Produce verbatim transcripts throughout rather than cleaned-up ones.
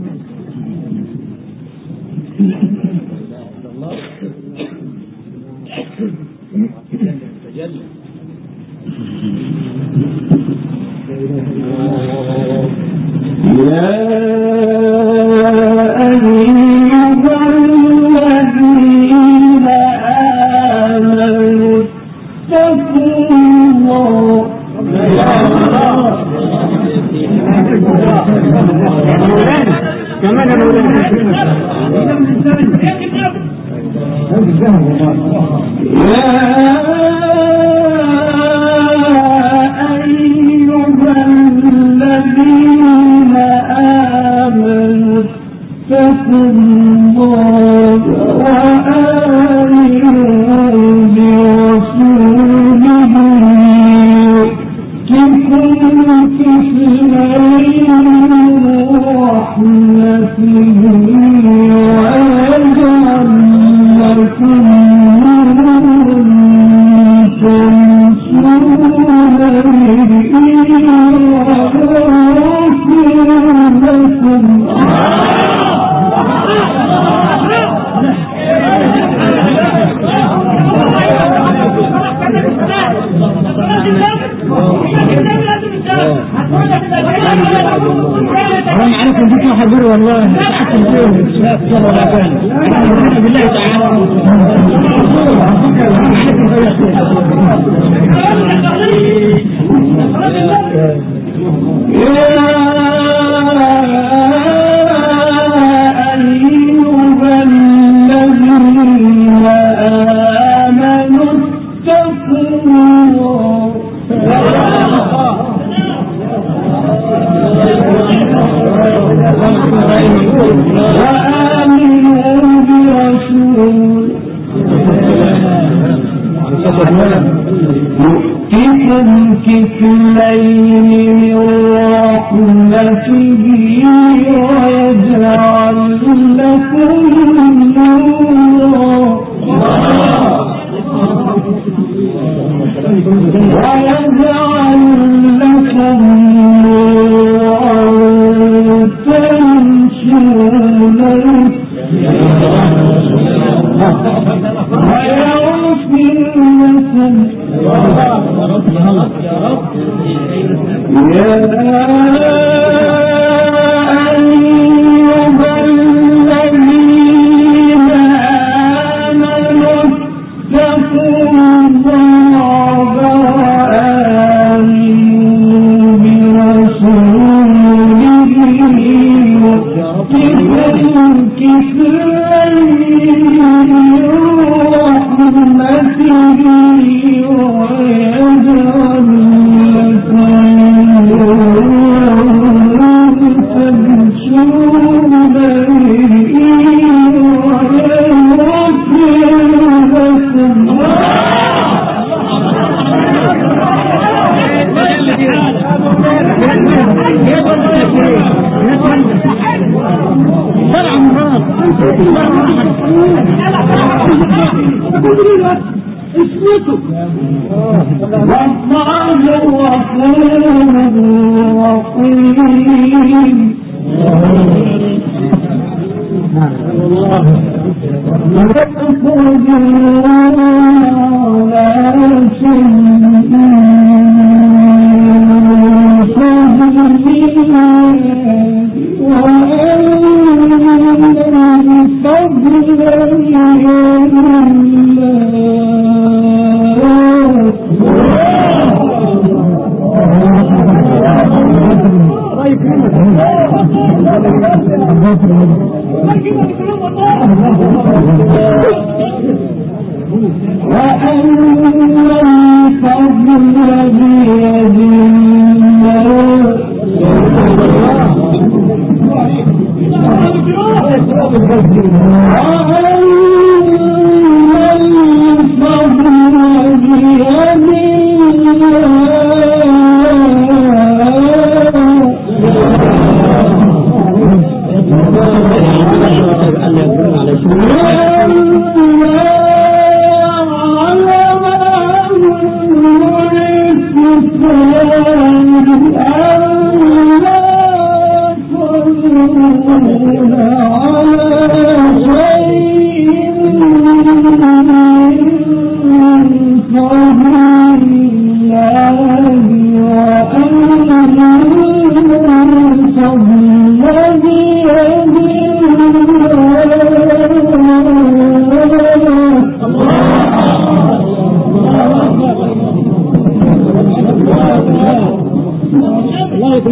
على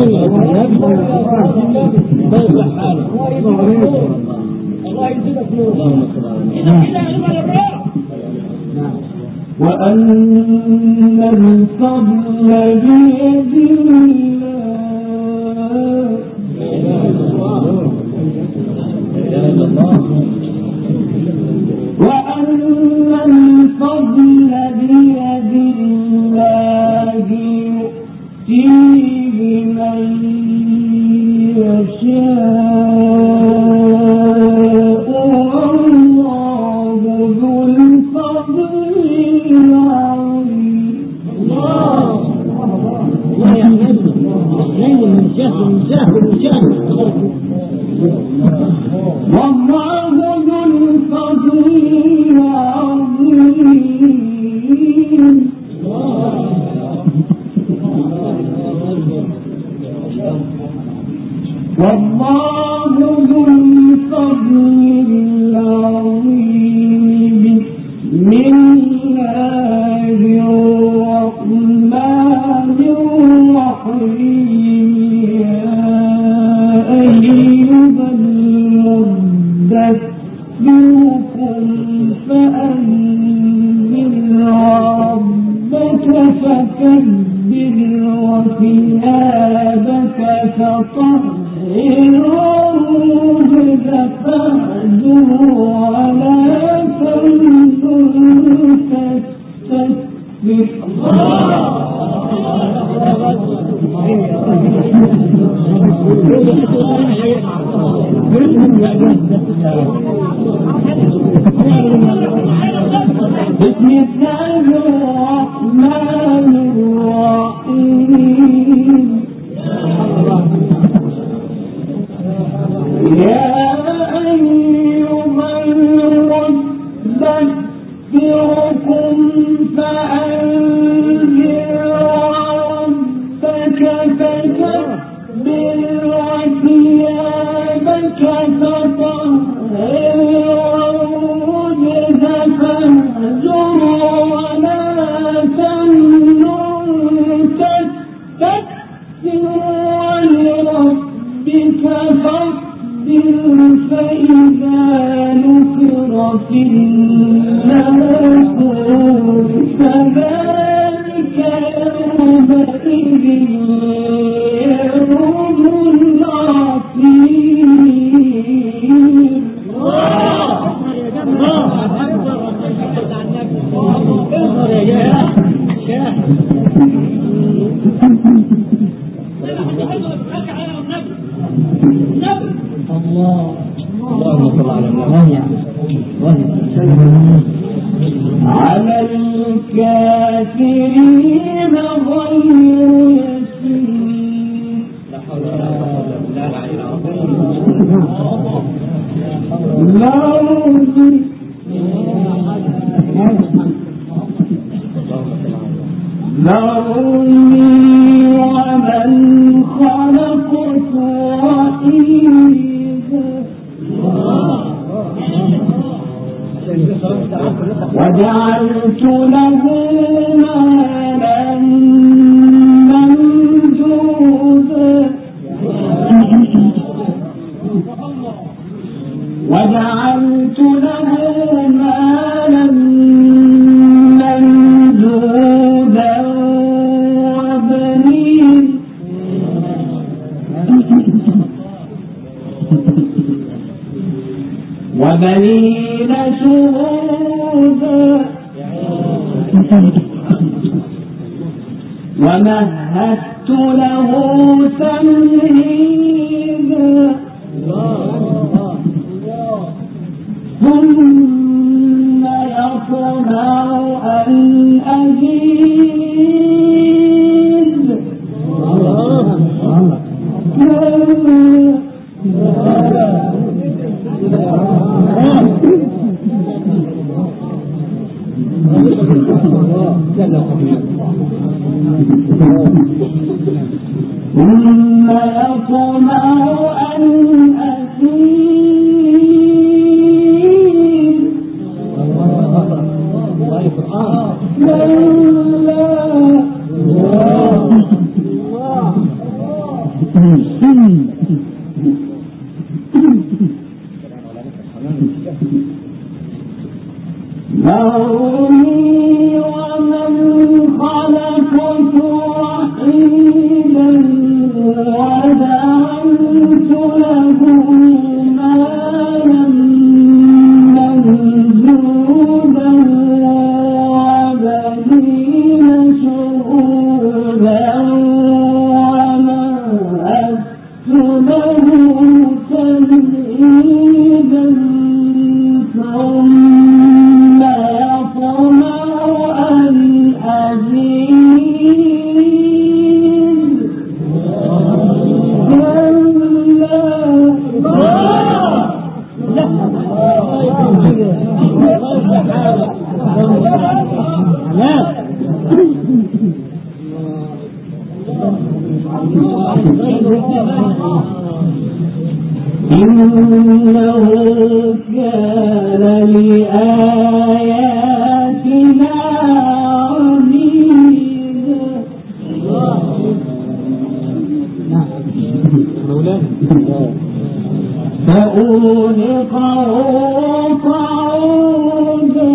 وأن الفضل بيد الله وأن الفضل بيد الله يؤتيه من يشاء والله ذو الفضل العظيم. الله الله يحمد الله من جهه من جهه من جهه والله ذو الفضل العظيم. والله ذو الفضل العظيم. بسم الله الرحمن الرحيم. يا أيها المدثر قم فأنذر ربك فكبر وثيابك فطهر والرجز فاهجر ولا تمنن تستكبر. بسم الله الرحمن الرحيم. يا أيها المدثر قم فأنذر ربك فكبر وثيابك فطهر والرجز فاهجر ولا تمنن تستكثر ولربك فاصبر فإذا نقر في الناقور فذلك يومئذ يوم عظيم. الله اللهم صل على محمد على الكافرين غير يسير. لا حول ولا قوة إلا بالله. ذرني ومن خلقت وحيدا وجعلت له مالا ممدودا وجعلت له مالا ممدودا وبنين وبنين شهودا ومهدت له تمهيدا ثم يطمع أن أزيد ثم يطمع أن أزيد كلا ذرني ومن خلقت وحيدا وجعلت له مالا ممدودا وبنين شهودا ومهدت له تمهيدا ثم يطمع أن أزيد إنه كان لآياتنا عنيدا فأولقه صعودا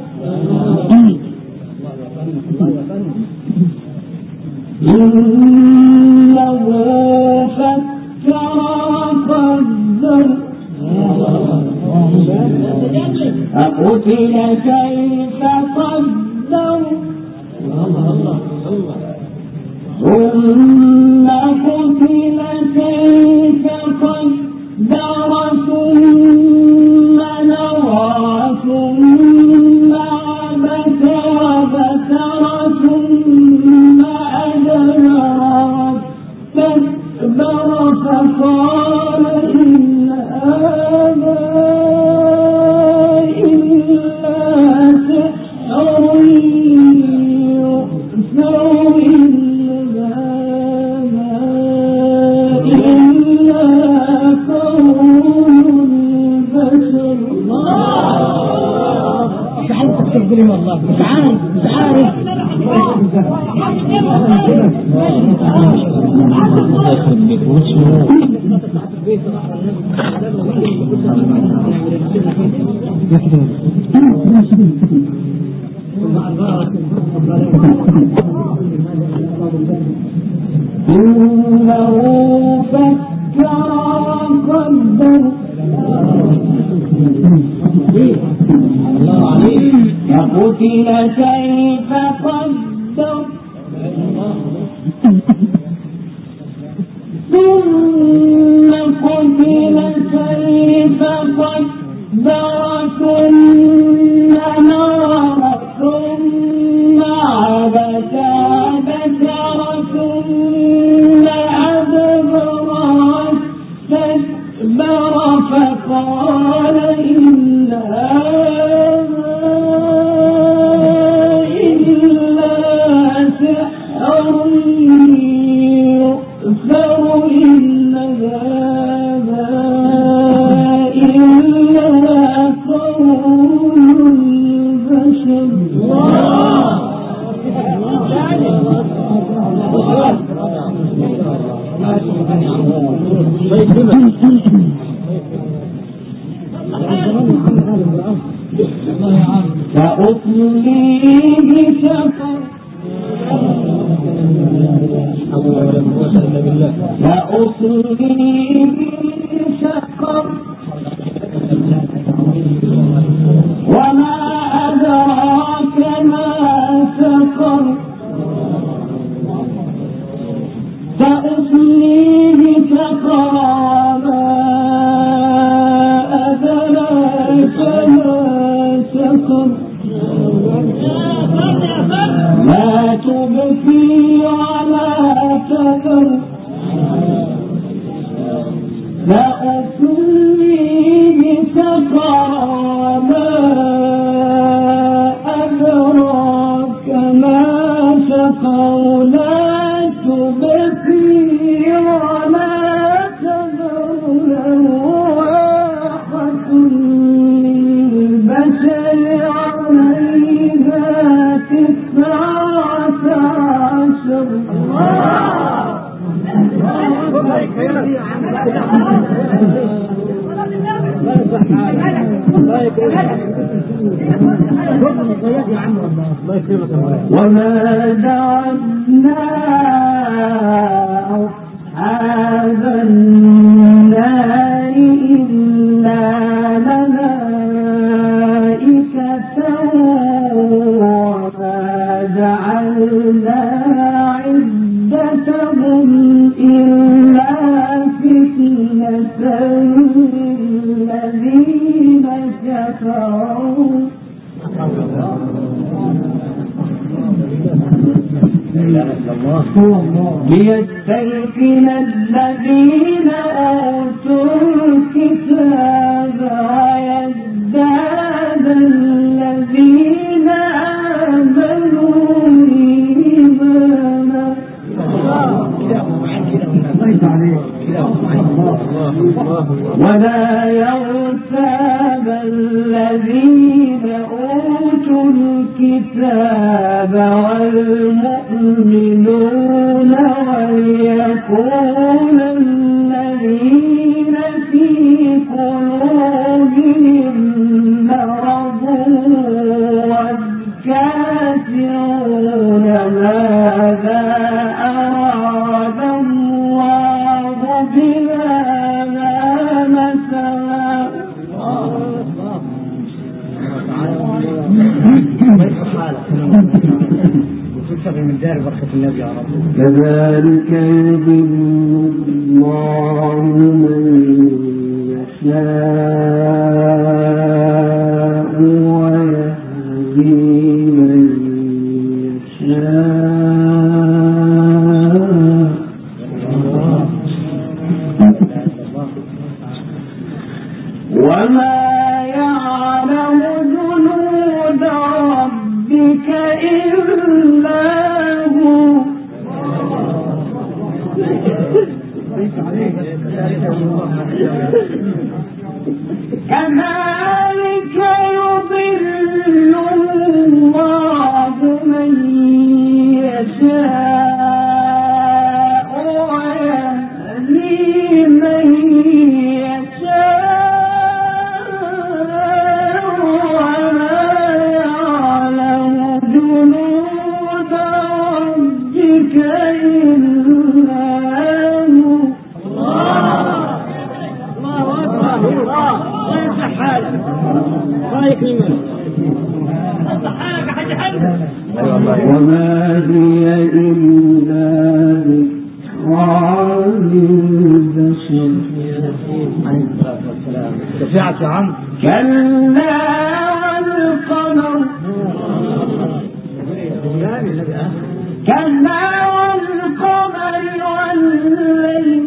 إنه فكر وقدر فقتل كيف قدر ثم قتل كيف قدر ثم نظر ثم عبس وبسر ثم أدبر واستكبر فقال إن هذا إلا سحر يؤثر إن هذا إلا قول البشر. مش عارف تستقبلي والله مش عارف مش عارف إنه فكر وقدر فقتل كيف قدر ثم قتل كيف قدر ثم نظر ثم عبس وبسر ثم أدبر واستكبر فقال إن هذا إلا سحر يؤثر إن هذا إلا قول البشر. فأصليه سقر فأصليه سقر وما أدراك ما سقر فأصليه سقر وما أدراك ما سقر لا تبكي ولا تذر فأصليه سقر وما أدراك ما سقر لا تبكي ولا تذر لواحة للبشر عليها تسعة عشر وما جعلنا أصحاب النار إلا ملائكة وما جعلنا عدتهم إلا فتنة للذين كفروا ليستيقن الذين أوتوا الكتاب ويزداد الذين آمنوا إيمانا ولا يرتاب الذين أوتوا الكتاب والمؤمنون وليكون الذين في قلوبهم مرض والكافرون ماذا أراد الله بهذا مثلا من دار بركة النبي يا رب. كذلك يضل الله من يشاء ويهدي من يشاء وما يعلم جنود ربك إلا كذلك يضل الله من يشاء ويهدي من يشاء وما يعلم جنود ربك إلا وما هي إلا ذكرى للبشر شفيعة عم كلا والقمر كلا والقمر والليل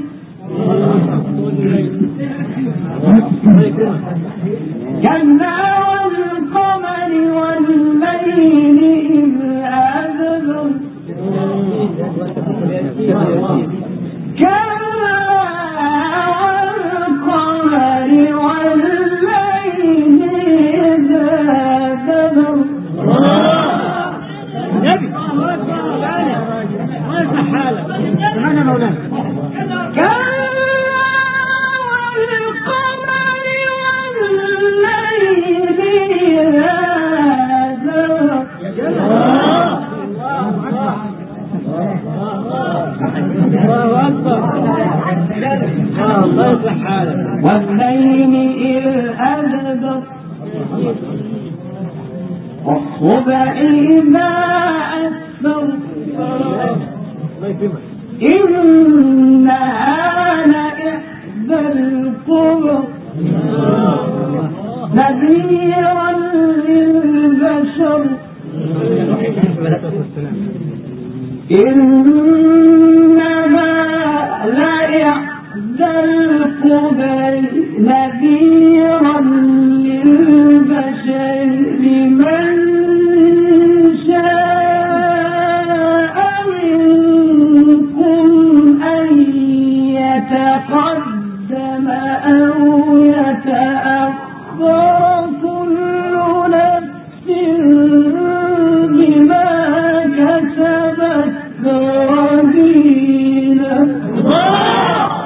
كلا والقمر والليل إذ أدبر كلا والقمر والليل إذ أدبر والليل إذ أدبر والصبح إذا أسفر إنها لإحدى الكبر نذيرا للبشر إنها لإحدى الكبر نذيرا للبشر لمن شاء منكم أن يتقدم أو يتأخر كل نفس بما كسبت رهينة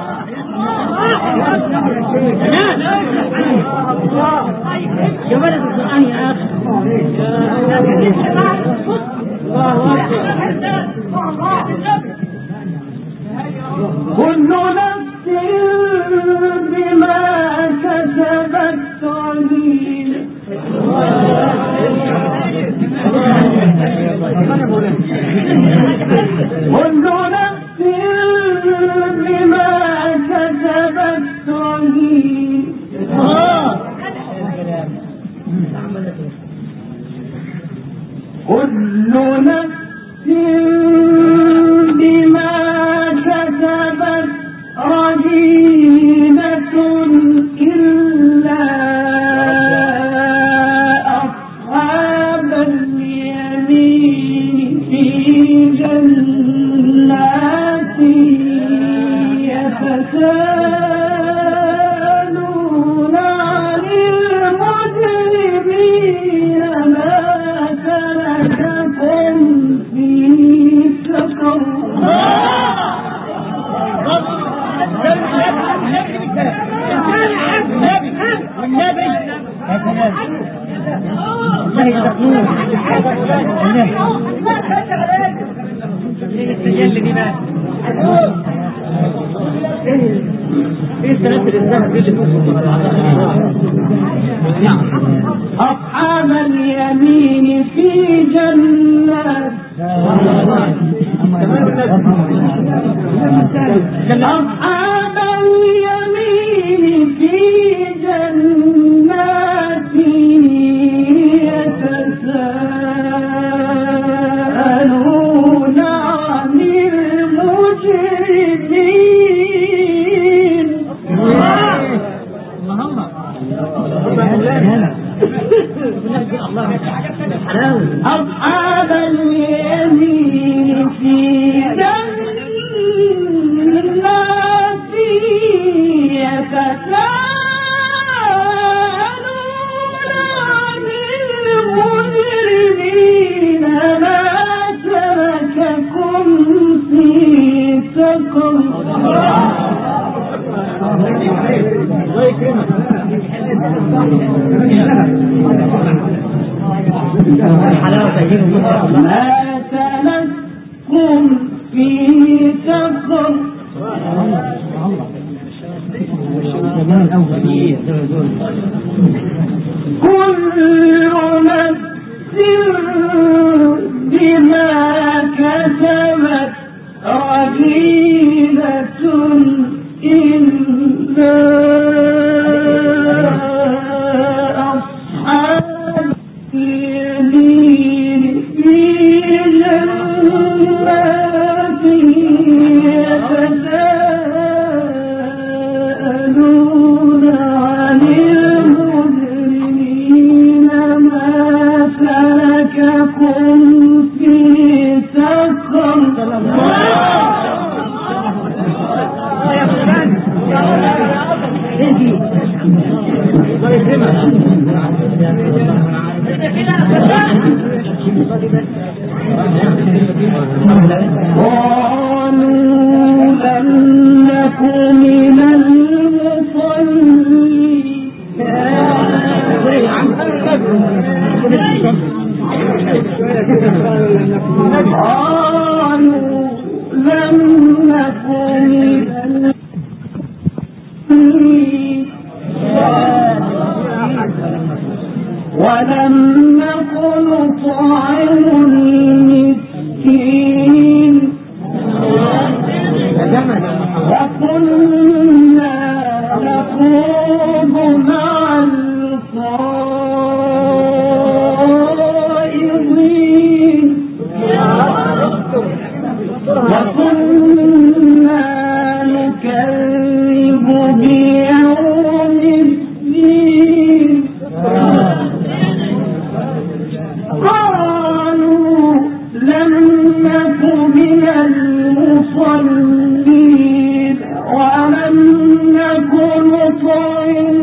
يتساءلون عن المجرمين ما سلككم في سقر أصحاب اليمين في جنات أصحاب اليمين في جنات يتساءلون عن المجرمين أصحاب اليمين في جنات يتساءلون عن المجرمين ما سلككم في سقر ما سلككم في سقر كل نفس بما كسبت رهينة إلا أصحاب اليمين في جنات يتساءلون عن المجرمين ما سلككم في سقر قالوا لم نكن من المصلين قالوا لم نكن من المصلين ولم نكن نطعم المسكين وكنا نخوض مع الخائضين وكنا نكذب بيوم الدين قالوا لم نك من المصلين ولم نك نطعم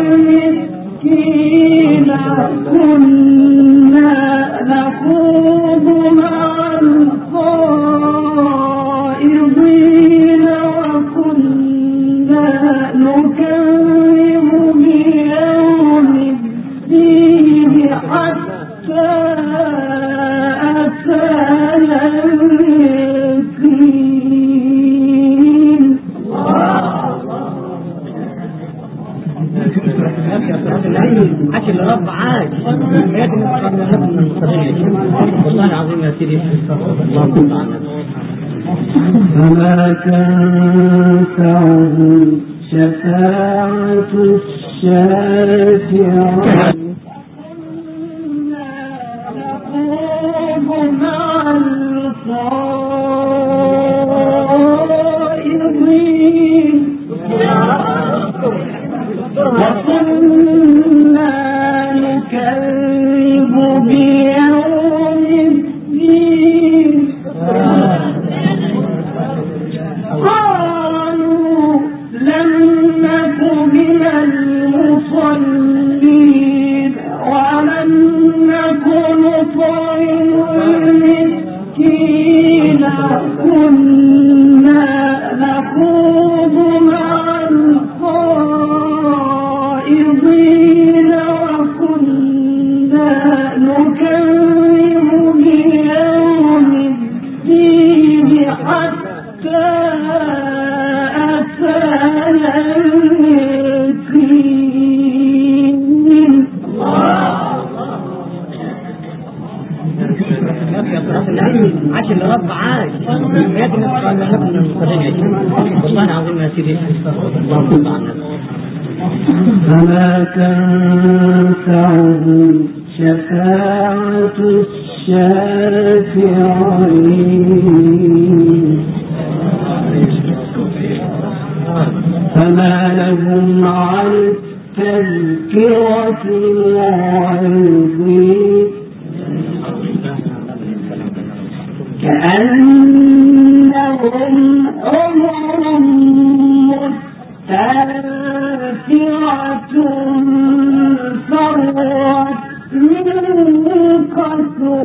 المسكين كنا نخوض مع الخائضين وكنا نكذب بيوم الدين حتى أتانا اليقين حكي الرب عاد حياتي من المصريين والله العظيم يا سيدي الله فما تنفعهم شفاعة الشافعين مع الخائضين وكنا نكذب بيوم الدين قالوا فما تنفعهم شفاعة الشافعين فما لهم عن التذكرة معرضين كأنهم حمر مستنفرة فرت من قسوة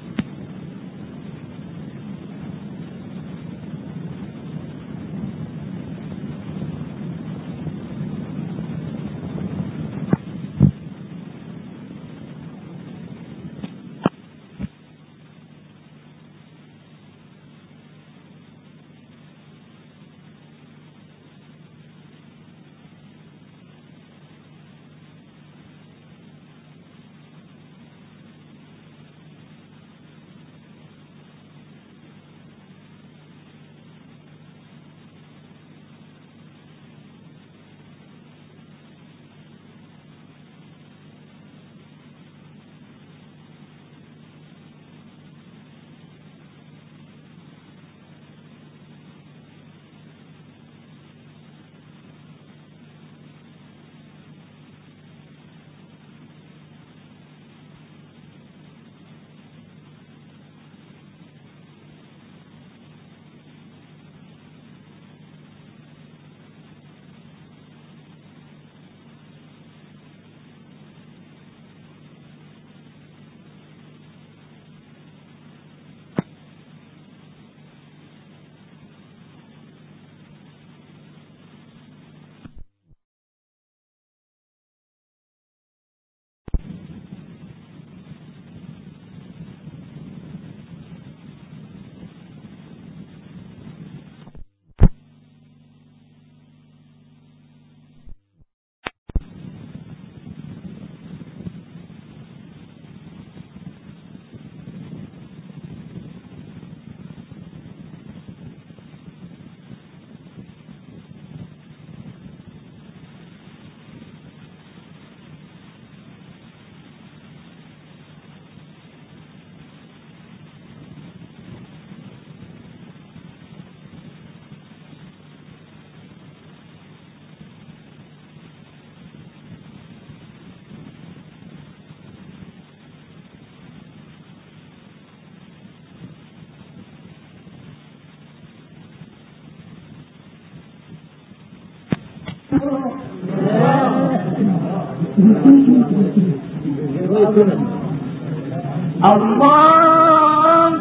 الله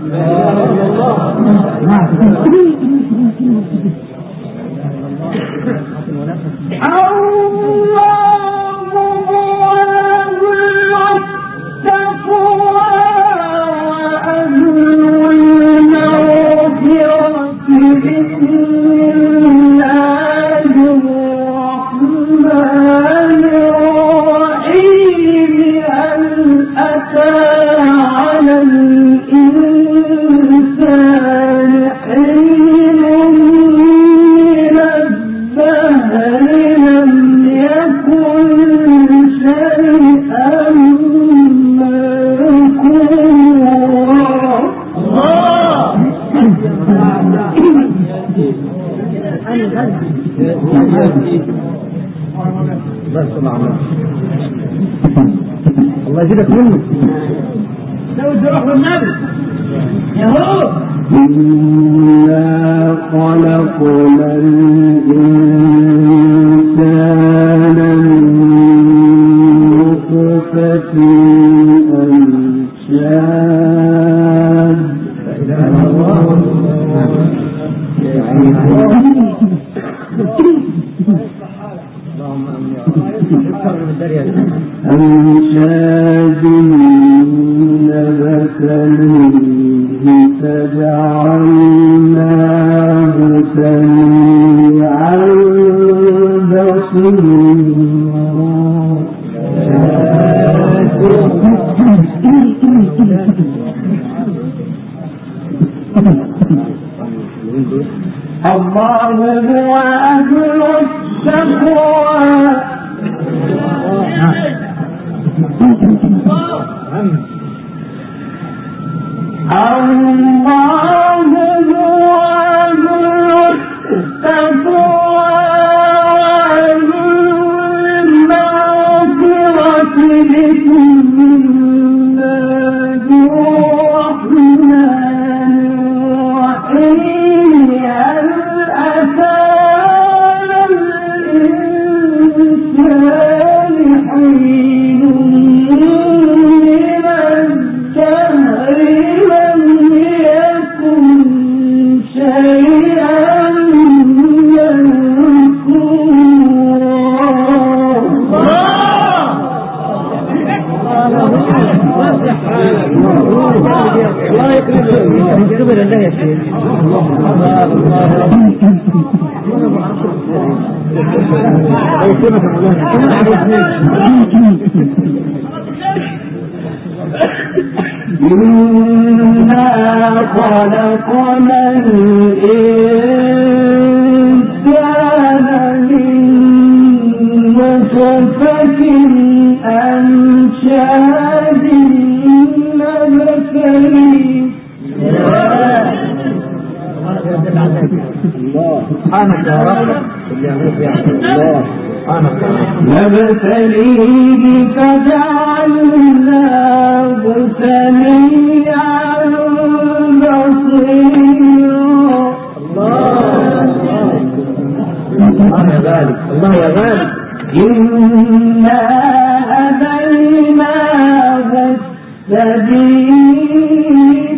الله يجيبك منه لو تروح النبي يا هو إنا خلقنا الإنسان من نطفة أمشاج أمشاج نبتليه فجعلناه سميعا بصيرا الله هو إنا خلقنا الإنسان من نطفة أمشاج نبتليه. سبحانك يا رب. الله سبحانك نبتليه فجعلناه سميعا بصيرا. الله يا ذلك، الله يا ذلك. إنا هديناه السبيل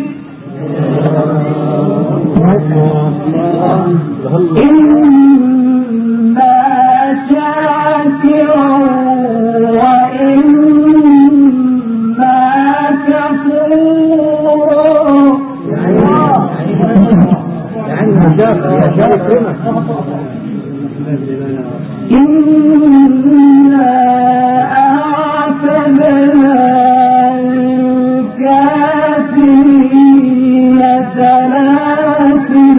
إما شاكرا وإما كفورا. إنا أعتدنا الكافرين سلاسل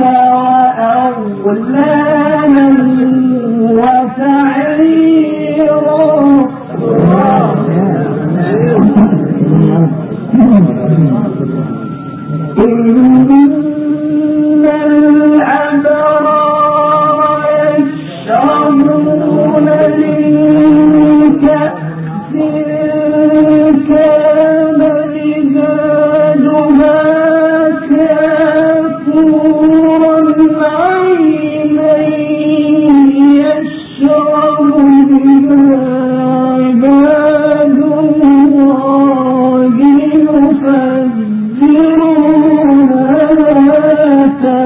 وأغلالا وسعيرا. إن الأبرار يشربون من كأس كان مزاجها كافورا عينا يشرب بها عباد الله يفجرونها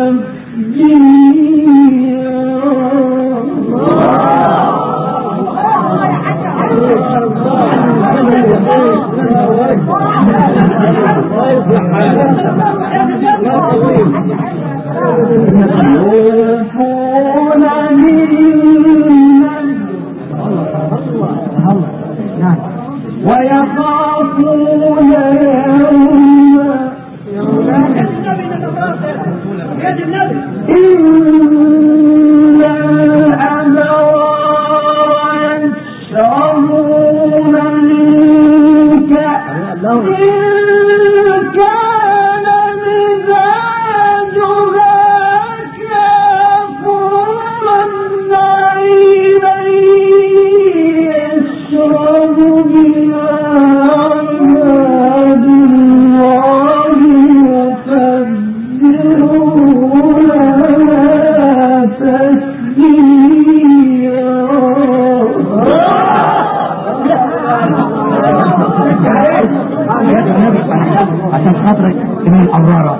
يوفون بالنذر ويخافون يوما إن الأبرار يشربون من كأس كان مزاجها كافورا عينا يشرب بها عباد الله يفجرونها عشان خاطرك من الأبرار.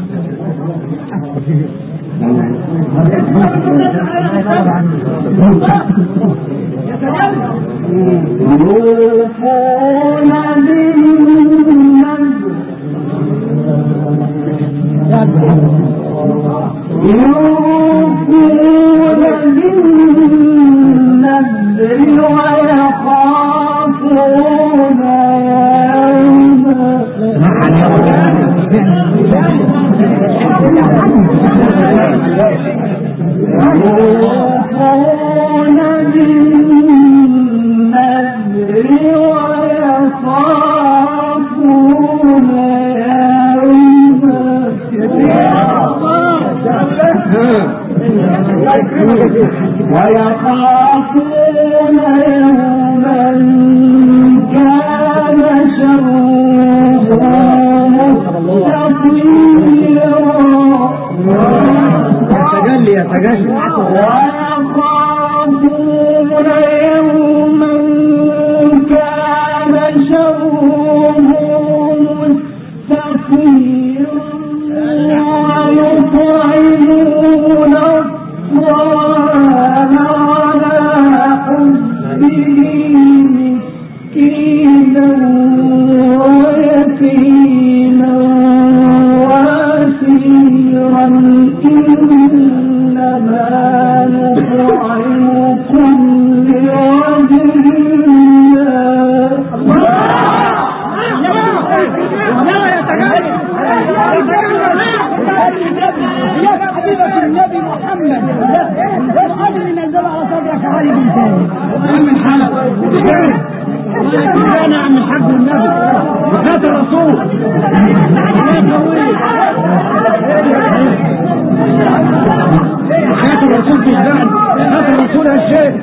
يوفون بالنذر يوفون بالنذر ويخافون يوفون بالنذر ويخافون ويخافون يوما كان شره تجلي يا تجلي. ويخافون يوما كان شره مستطيرا ويطعمون الطعام على حبه مسكينا ويتيما واسيرا إنما نطعمكم عم الحاج انا عم الحاج والنبي وخات الرسول خات الرسول في الزعل خات الرسول يا شيخ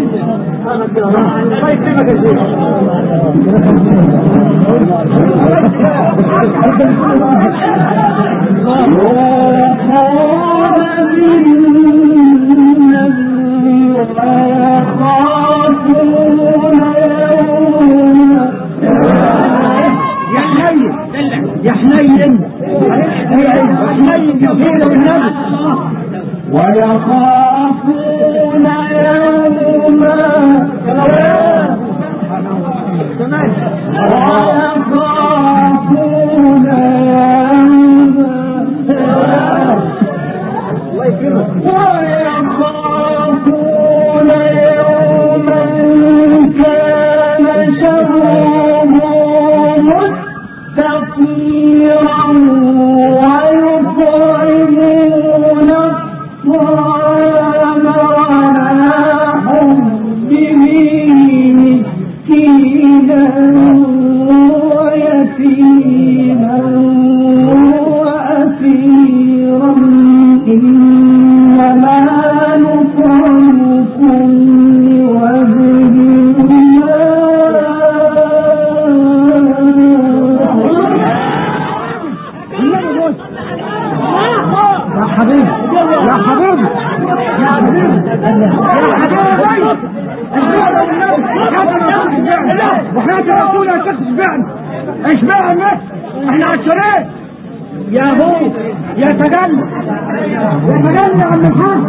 يا حنين حنين يطيل بالنبي ويخافون يوما ويخافون ويخافون يوما كان شره مستطيرا ويطعمون الطعام على حبه مسكينا ويتيما وأسيرا إنما نطعمكم لوجه حبيبي يا حبيبي يا حبيبي وحياة الرسول يا شيخ اشبعنا اشبعنا الناس احنا عشرين يا هو يا تجنن يا تجنن يا عم الحاج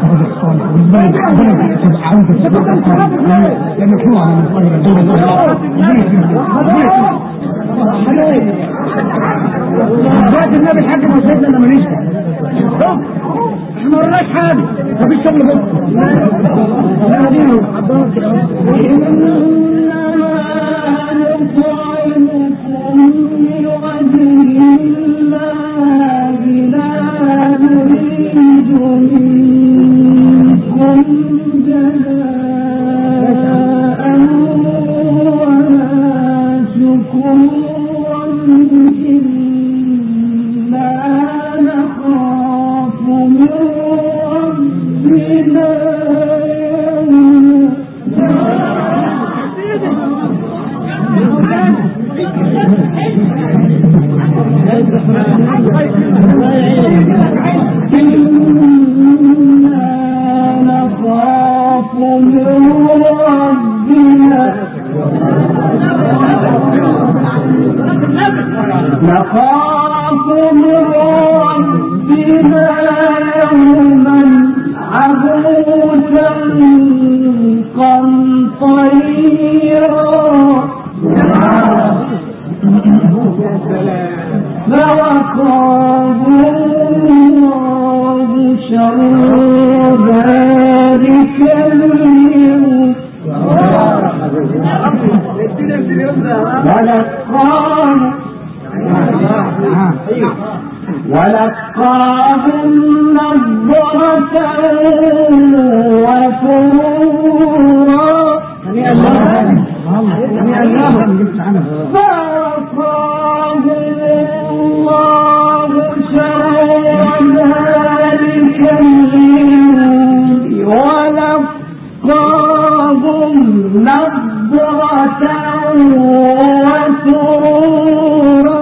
دلوقتي النبي الحاج ما وصلنا لما نشتغل احنا ما ورناش حاجه مفيش شغل بكره لا دي نخاف من ربنا يوما عبوسا قمطريرا فوقاه الله شر ذلك اليوم ولقاه ولقاهم نضرة وسرورا فوقاهم الله شر ذلك اليوم ولقاهم نضرة وسرورا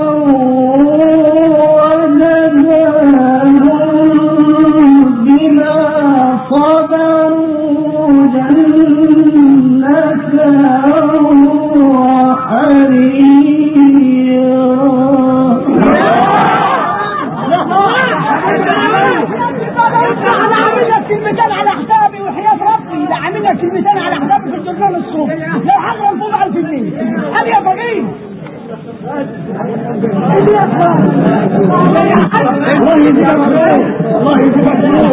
صبروا جنة كلمتين على حسابي وحياة ربي ده عامل لك كلمتين على حسابي في الجرنان الصوت لو حضر الفوضى على الفنين هل يا فقير الله يجزيك الله يجزيك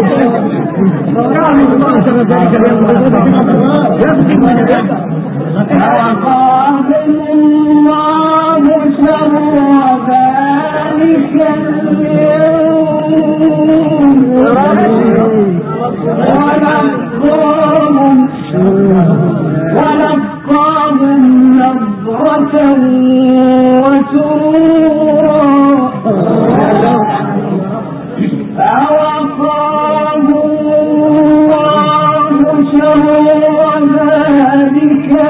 وقاهم الله شر ذلك اليوم ولقاهم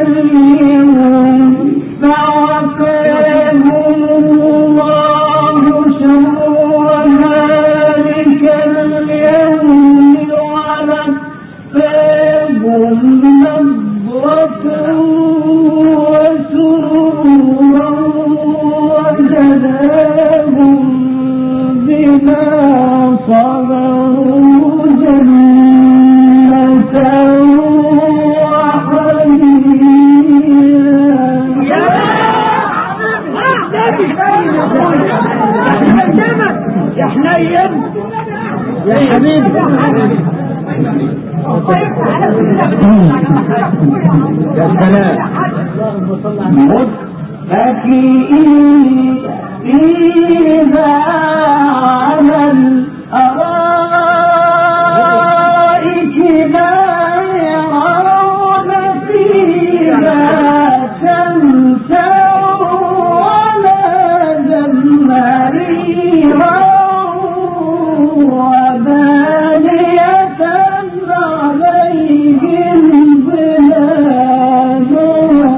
عليهم فوقاهم الله شر ذلك اليوم ولقاهم نضرة وسرورا وجزاهم بما صبروا جنة يا حنين يا حبيبي يا سلام متكئين فيها على الأرائك لا يرون فيها شمسا ولا زمهريرا ودانية عليهم ظلالها.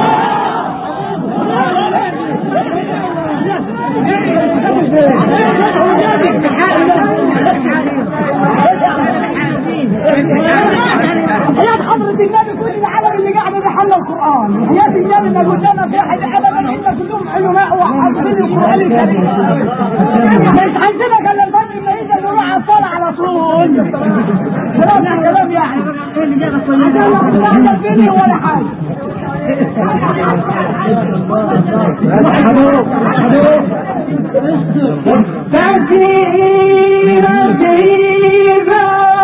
حياة حضرة النبي كل العالم اللي قاعد يحل القرآن، حياة النبي ما قلنا في أحد أبدا إن كلهم علماء وحافظين القرآن الكريم. مش عندنا كلام الفرق إن إذا نروح على الصلاة على طول. كلام كلام يعني. عشان لا فيني ولا حاجة. متكئين فيها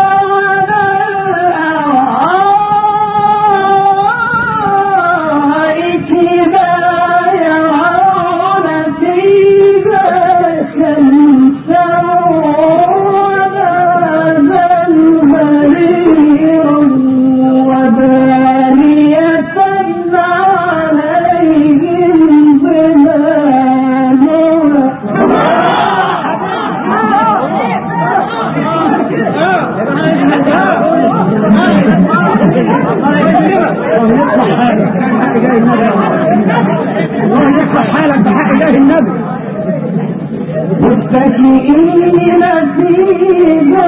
متكئين فيها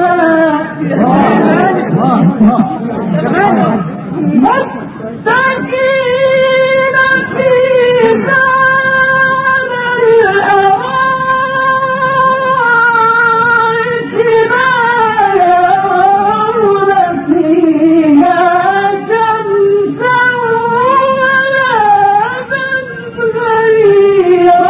متكئين فيها على الأرائك لا يرون فيها شمسا ولا زمهريرا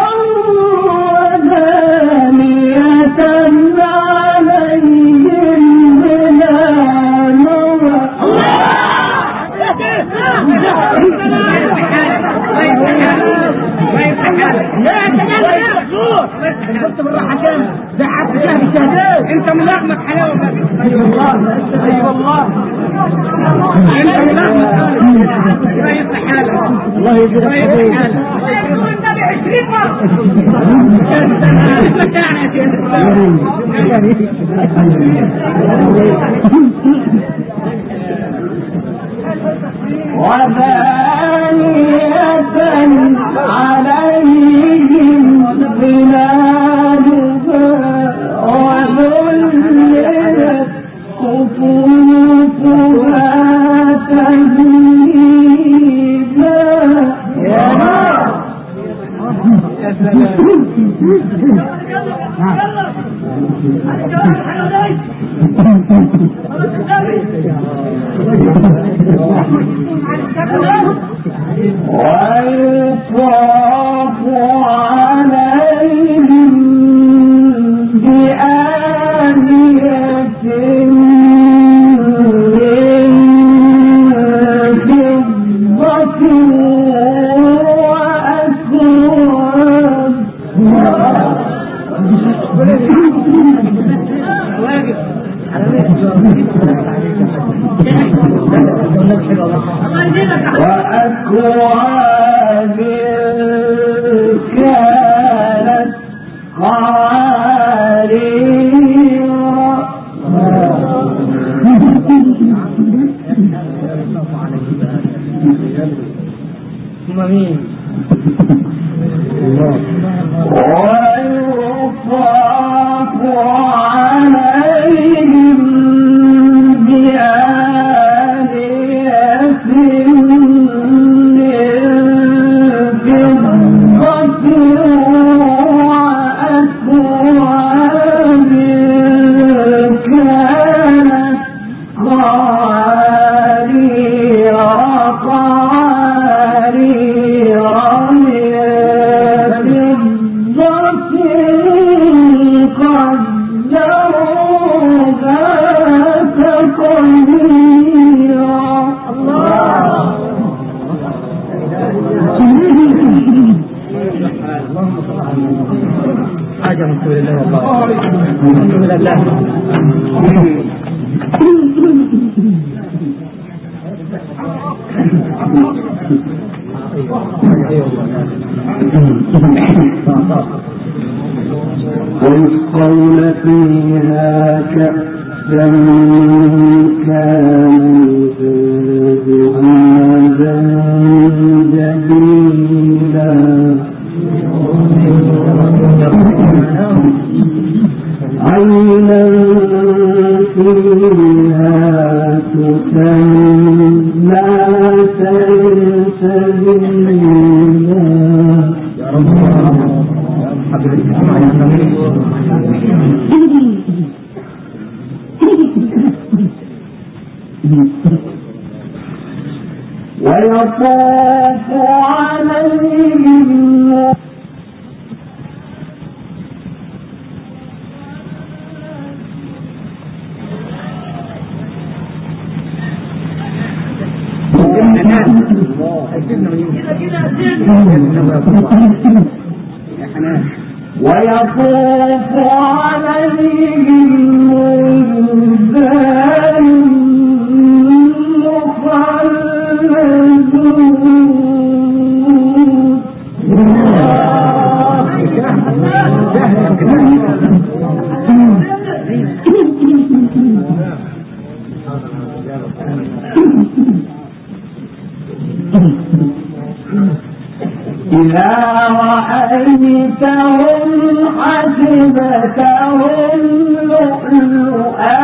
كنت بالراحة كامل دعت شهر الشهداء انت ملغمك حلاوة بس اي والله اي والله انت ملغمك الله يفتح حالك الله يفتح حالك النبي عشرين مرة وذانية عليهم ظلالها وذللت قطوفها تذليلا. يا ويطاف عليهم بآنية من فضة وأكواب كانت قوارير ثم مين؟ ويطاف عليهم بآنية من فضة وأكواب كانت قوارير قوارير من فضة قدروها تقديرا. حاجة من رسول الله والله رسول الله. ويسقون فيها كأسا كان زنجبيلا عينا فيها تسمى سلسبيلا. يا رب ويطوف عليهم ويطوف عليهم ولدان إذا رأيتهم حسبتهم لؤلؤا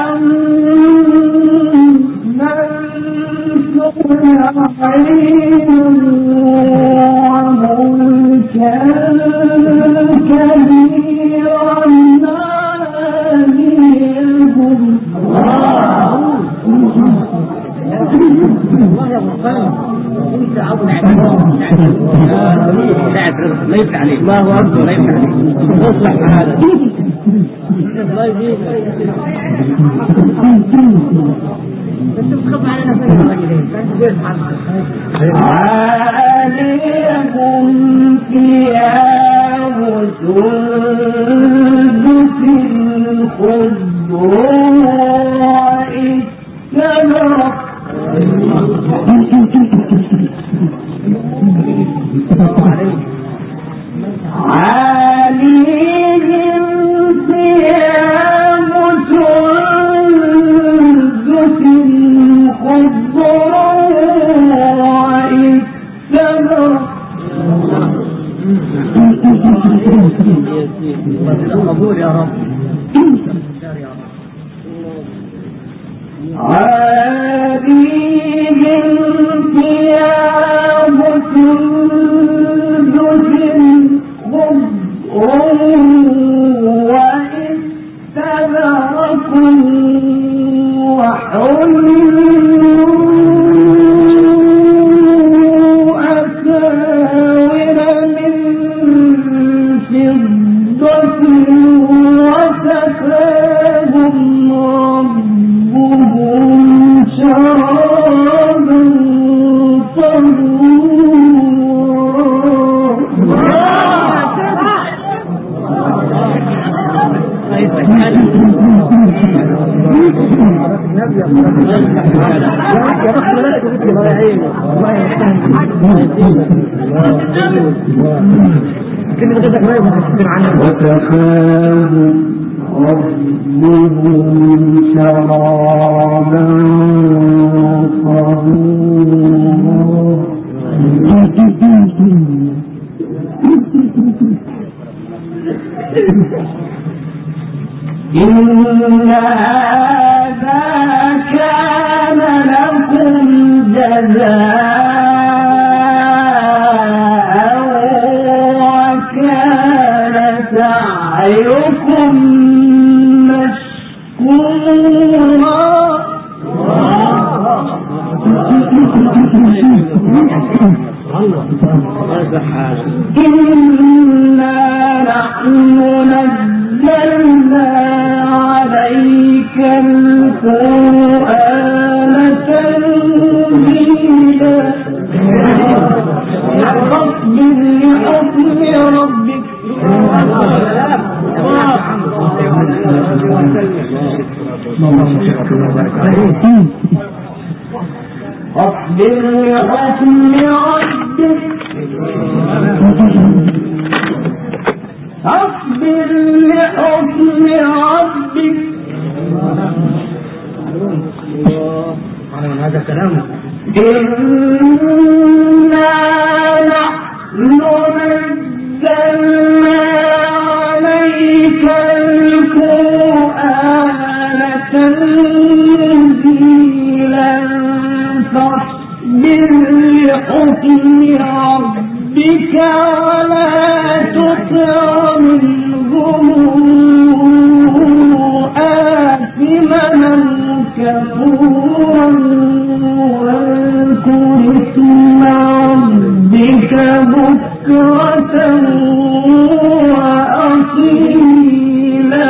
منثورا وملكا كبيرا عليهم. انت عبد لا يفتح عليك. الله اكبر لا يفتح عليك. اصلح هذا الله يجيب. انت بتخاف على نفسك عليهم ثياب سندس خضر واستبرق عليهم ثياب سندس خضر واستبرق. قبول يا رب. عليهم ثياب سندس خضر واستبرق وحلوا أساور من فضة وسقاهم ربهم شرابا وسقاهم ربهم شرابا طهورا. إن هذا كان لكم جزاء وكان سعيكم مشكورا. إنا نحن نزلنا عليك القرآن تنزيلا فاصبر لحكم ربك فاصبر لحكم ربك اصبر لحكم ربك. هذا كلامه. إنا نحن نزلنا عليك القرآن تنزيلا فاصبر لحكم ربك ولا تطع منهم آثما كفورا واذكر اسم ربك بكرة وأصيلا.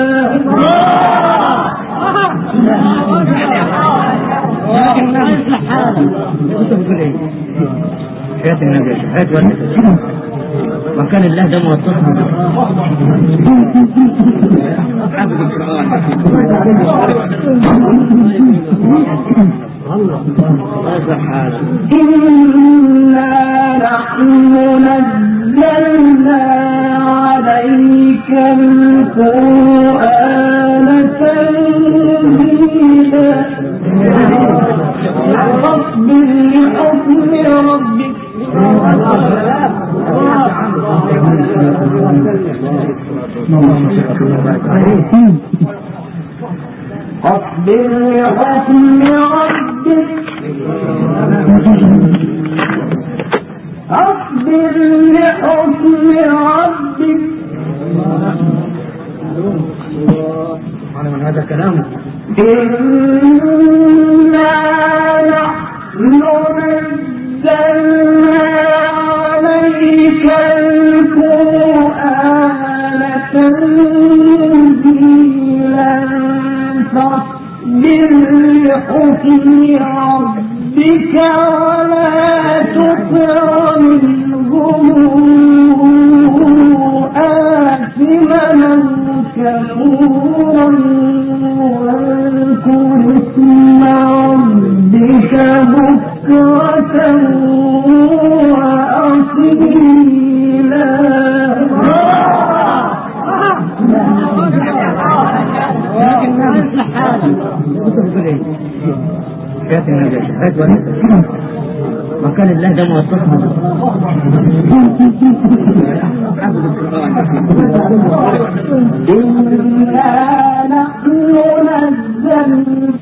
حياة النبي حياة والدك وكان الله ده موصفها حافظ القرآن. إنا نحن نزلنا عليك القرآن تنزيلا فاصبر لحكم ربك فاصبر لحكم ربك اصبر لحكم ربك. هذا كلامه. إنا نحن نزلنا عليك القرآن تنزيلا فاصبر لحكم ربك ولا تطع منهم آثما كفورا واذكر اسم ربك بكرة وأصيلا. حياة النبي حياة والدك وكان الله ده موصفها حافظ القرآن. إنا نحن نزلنا